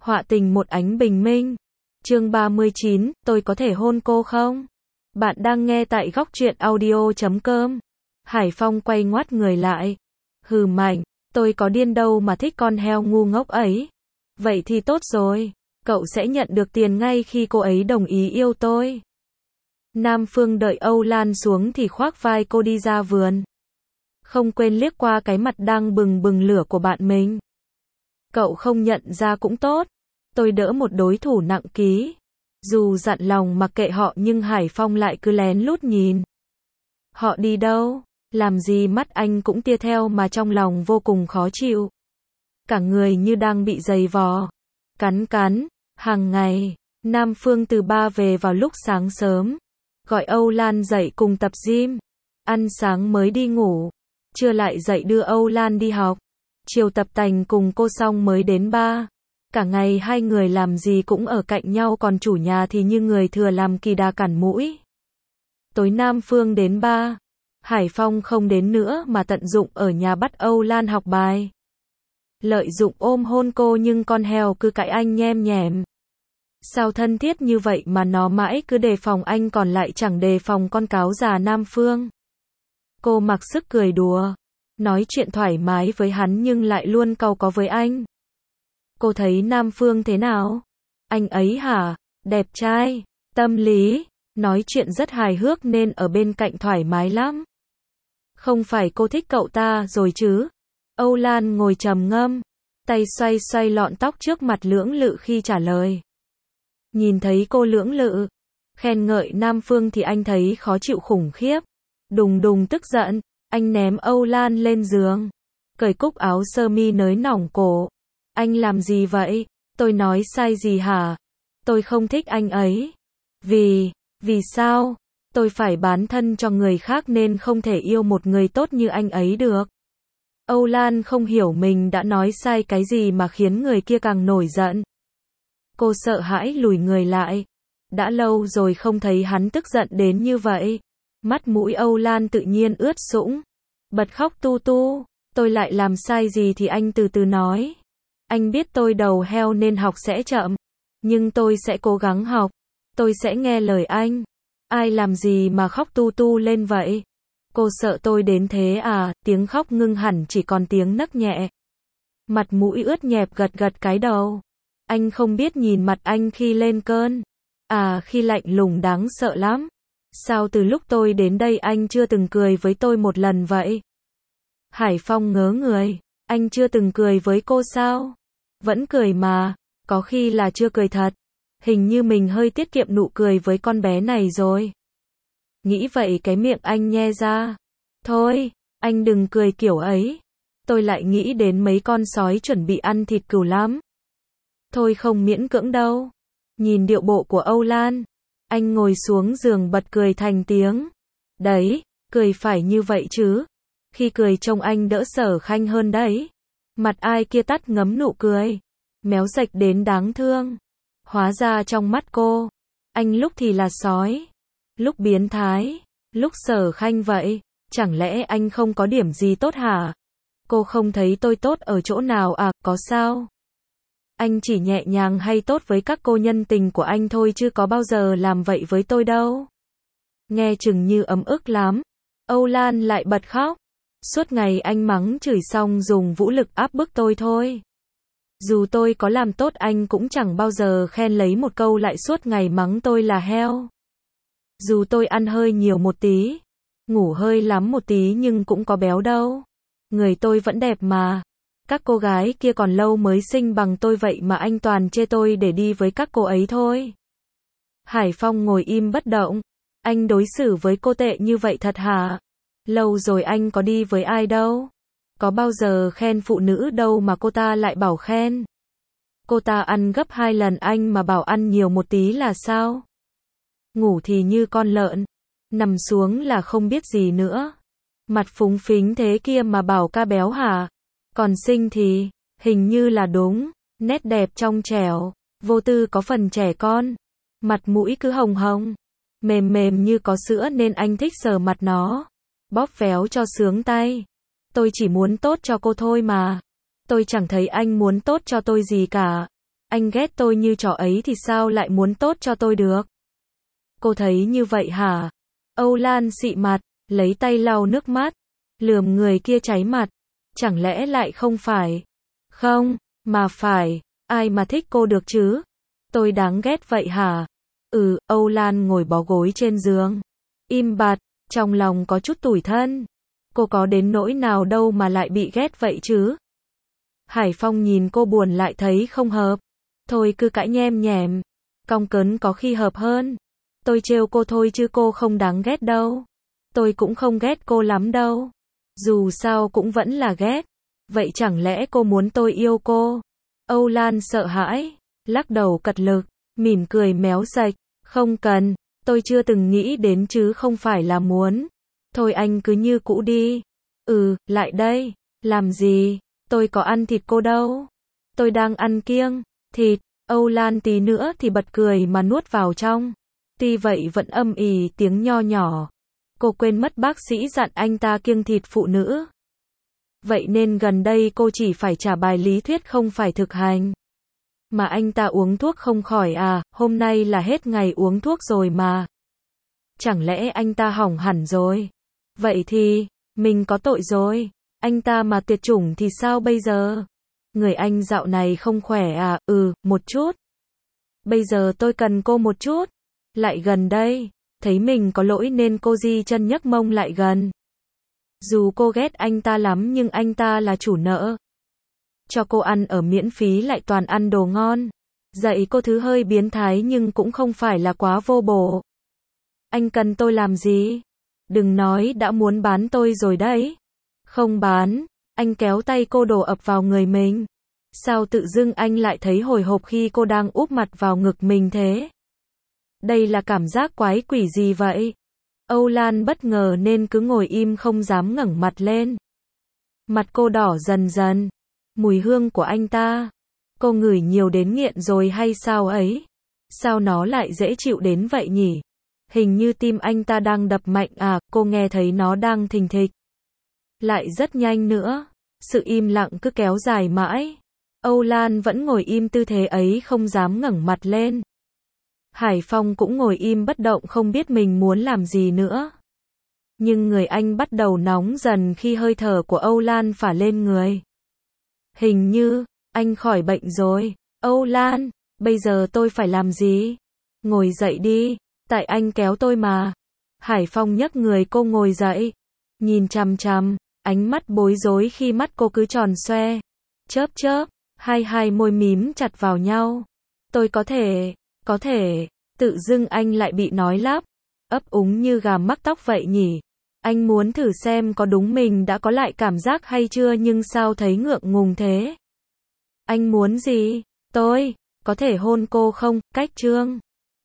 Họa tình một ánh bình minh. Chương 39, tôi có thể hôn cô không? Bạn đang nghe tại góc truyện audio.com. Hải Phong quay ngoắt người lại. Hừ mạnh, tôi có điên đâu mà thích con heo ngu ngốc ấy. Vậy thì tốt rồi, cậu sẽ nhận được tiền ngay khi cô ấy đồng ý yêu tôi. Nam Phương đợi Âu Lan xuống thì khoác vai cô đi ra vườn. Không quên liếc qua cái mặt đang bừng bừng lửa của bạn mình. Cậu không nhận ra cũng tốt. Tôi đỡ một đối thủ nặng ký. Dù dặn lòng mặc kệ họ nhưng Hải Phong lại cứ lén lút nhìn. Họ đi đâu? Làm gì mắt anh cũng tia theo mà trong lòng vô cùng khó chịu. Cả người như đang bị giày vò. Cắn. Hàng ngày, Nam Phương từ ba về vào lúc sáng sớm. Gọi Âu Lan dậy cùng tập gym. Ăn sáng mới đi ngủ. Trưa lại dậy đưa Âu Lan đi học. Chiều tập tành cùng cô xong mới đến ba. Cả ngày hai người làm gì cũng ở cạnh nhau, còn chủ nhà thì như người thừa làm kỳ đà cản mũi. Tối Nam Phương đến ba. Hải Phong không đến nữa mà tận dụng ở nhà bắt Âu Lan học bài. Lợi dụng ôm hôn cô nhưng con heo cứ cãi anh nhem nhẻm. Sao thân thiết như vậy mà nó mãi cứ đề phòng anh còn lại chẳng đề phòng con cáo già Nam Phương. Cô mặc sức cười đùa. Nói chuyện thoải mái với hắn nhưng lại luôn cau có với anh. Cô thấy Nam Phương thế nào? Anh ấy hả? Đẹp trai, tâm lý, nói chuyện rất hài hước nên ở bên cạnh thoải mái lắm. Không phải cô thích cậu ta rồi chứ? Âu Lan ngồi trầm ngâm, tay xoay xoay lọn tóc trước mặt lưỡng lự khi trả lời. Nhìn thấy cô lưỡng lự, khen ngợi Nam Phương thì anh thấy khó chịu khủng khiếp. Đùng tức giận, anh ném Âu Lan lên giường, cởi cúc áo sơ mi nới nỏng cổ. Anh làm gì vậy? Tôi nói sai gì hả? Tôi không thích anh ấy. Vì sao? Tôi phải bán thân cho người khác nên không thể yêu một người tốt như anh ấy được. Âu Lan không hiểu mình đã nói sai cái gì mà khiến người kia càng nổi giận. Cô sợ hãi lùi người lại. Đã lâu rồi không thấy hắn tức giận đến như vậy. Mắt mũi Âu Lan tự nhiên ướt sũng. Bật khóc tu. Tôi lại làm sai gì thì anh từ từ nói. Anh biết tôi đầu heo nên học sẽ chậm. Nhưng tôi sẽ cố gắng học. Tôi sẽ nghe lời anh. Ai làm gì mà khóc tu lên vậy? Cô sợ tôi đến thế à? Tiếng khóc ngưng hẳn chỉ còn tiếng nấc nhẹ. Mặt mũi ướt nhẹp gật cái đầu. Anh không biết nhìn mặt anh khi lên cơn. À, khi lạnh lùng đáng sợ lắm. Sao từ lúc tôi đến đây anh chưa từng cười với tôi một lần vậy? Hải Phong ngớ người. Anh chưa từng cười với cô sao? Vẫn cười mà. Có khi là chưa cười thật. Hình như mình hơi tiết kiệm nụ cười với con bé này rồi. Nghĩ vậy cái miệng anh nhe ra. Thôi, anh đừng cười kiểu ấy. Tôi lại nghĩ đến mấy con sói chuẩn bị ăn thịt cừu lắm. Thôi không miễn cưỡng đâu. Nhìn điệu bộ của Âu Lan. Anh ngồi xuống giường bật cười thành tiếng. Đấy, cười phải như vậy chứ. Khi cười trông anh đỡ Sở Khanh hơn đấy. Mặt ai kia tắt ngấm nụ cười. Méo sạch đến đáng thương. Hóa ra trong mắt cô, anh lúc thì là sói, lúc biến thái, lúc Sở Khanh vậy. Chẳng lẽ anh không có điểm gì tốt hả? Cô không thấy tôi tốt ở chỗ nào à? Có sao? Anh chỉ nhẹ nhàng hay tốt với các cô nhân tình của anh thôi chứ có bao giờ làm vậy với tôi đâu. Nghe chừng như ấm ức lắm. Âu Lan lại bật khóc. Suốt ngày anh mắng chửi xong dùng vũ lực áp bức tôi thôi. Dù tôi có làm tốt anh cũng chẳng bao giờ khen lấy một câu, lại suốt ngày mắng tôi là heo. Dù tôi ăn hơi nhiều một tí, ngủ hơi lắm một tí nhưng cũng có béo đâu. Người tôi vẫn đẹp mà. Các cô gái kia còn lâu mới xinh bằng tôi vậy mà anh toàn chê tôi để đi với các cô ấy thôi. Hải Phong ngồi im bất động. Anh đối xử với cô tệ như vậy thật hả? Lâu rồi anh có đi với ai đâu. Có bao giờ khen phụ nữ đâu mà cô ta lại bảo khen. Cô ta ăn gấp 2 lần anh mà bảo ăn nhiều một tí là sao? Ngủ thì như con lợn. Nằm xuống là không biết gì nữa. Mặt phúng phính thế kia mà bảo ca béo hả? Còn xinh thì, hình như là đúng. Nét đẹp trong trẻo, vô tư có phần trẻ con. Mặt mũi cứ hồng hồng, mềm như có sữa nên anh thích sờ mặt nó. Bóp véo cho sướng tay. Tôi chỉ muốn tốt cho cô thôi mà. Tôi chẳng thấy anh muốn tốt cho tôi gì cả. Anh ghét tôi như trò ấy thì sao lại muốn tốt cho tôi được? Cô thấy như vậy hả? Âu Lan xị mặt, lấy tay lau nước mắt, lườm người kia cháy mặt. Chẳng lẽ lại không phải? Không, mà phải, ai mà thích cô được chứ? Tôi đáng ghét vậy hả? Âu Lan ngồi bó gối trên giường. Im bặt, trong lòng có chút tủi thân. Cô có đến nỗi nào đâu mà lại bị ghét vậy chứ? Hải Phong nhìn cô buồn lại thấy không hợp. Thôi cứ cãi nhem nhèm. Cong cấn có khi hợp hơn. Tôi trêu cô thôi chứ cô không đáng ghét đâu. Tôi cũng không ghét cô lắm đâu. Dù sao cũng vẫn là ghét. Vậy chẳng lẽ cô muốn tôi yêu cô? Âu Lan sợ hãi, lắc đầu cật lực, mỉm cười méo sạch. Không cần, tôi chưa từng nghĩ đến chứ không phải là muốn. Thôi anh cứ như cũ đi. Lại đây. Làm gì? Tôi có ăn thịt cô đâu. Tôi đang ăn kiêng thịt. Âu Lan tí nữa thì bật cười mà nuốt vào trong. Tuy vậy vẫn âm ỉ tiếng nho nhỏ. Cô quên mất bác sĩ dặn anh ta kiêng thịt phụ nữ. Vậy nên gần đây cô chỉ phải trả bài lý thuyết không phải thực hành. Mà anh ta uống thuốc không khỏi à, hôm nay là hết ngày uống thuốc rồi mà. Chẳng lẽ anh ta hỏng hẳn rồi? Vậy thì, mình có tội rồi. Anh ta mà tuyệt chủng thì sao bây giờ? Người anh dạo này không khỏe à? Một chút. Bây giờ tôi cần cô một chút. Lại gần đây. Thấy mình có lỗi nên cô di chân nhấc mông lại gần. Dù cô ghét anh ta lắm nhưng anh ta là chủ nợ. Cho cô ăn ở miễn phí lại toàn ăn đồ ngon. Dạy cô thứ hơi biến thái nhưng cũng không phải là quá vô bổ. Anh cần tôi làm gì? Đừng nói đã muốn bán tôi rồi đấy. Không bán. Anh kéo tay cô đổ ập vào người mình. Sao tự dưng anh lại thấy hồi hộp khi cô đang úp mặt vào ngực mình thế? Đây là cảm giác quái quỷ gì vậy? Âu Lan bất ngờ nên cứ ngồi im không dám ngẩng mặt lên. Mặt cô đỏ dần dần. Mùi hương của anh ta. Cô ngửi nhiều đến nghiện rồi hay sao ấy? Sao nó lại dễ chịu đến vậy nhỉ? Hình như tim anh ta đang đập mạnh à, cô nghe thấy nó đang thình thịch. Lại rất nhanh nữa. Sự im lặng cứ kéo dài mãi. Âu Lan vẫn ngồi im tư thế ấy không dám ngẩng mặt lên. Hải Phong cũng ngồi im bất động không biết mình muốn làm gì nữa. Nhưng người anh bắt đầu nóng dần khi hơi thở của Âu Lan phả lên người. Hình như, anh khỏi bệnh rồi. Âu Lan, bây giờ tôi phải làm gì? Ngồi dậy đi, tại anh kéo tôi mà. Hải Phong nhấc người cô ngồi dậy. Nhìn chằm chằm, ánh mắt bối rối khi mắt cô cứ tròn xoe. Chớp chớp, hai môi mím chặt vào nhau. Tôi có thể, tự dưng anh lại bị nói lắp. Ấp úng như gà mắc tóc vậy nhỉ? Anh muốn thử xem có đúng mình đã có lại cảm giác hay chưa nhưng sao thấy ngượng ngùng thế? Anh muốn gì? Tôi có thể hôn cô không? Cách chương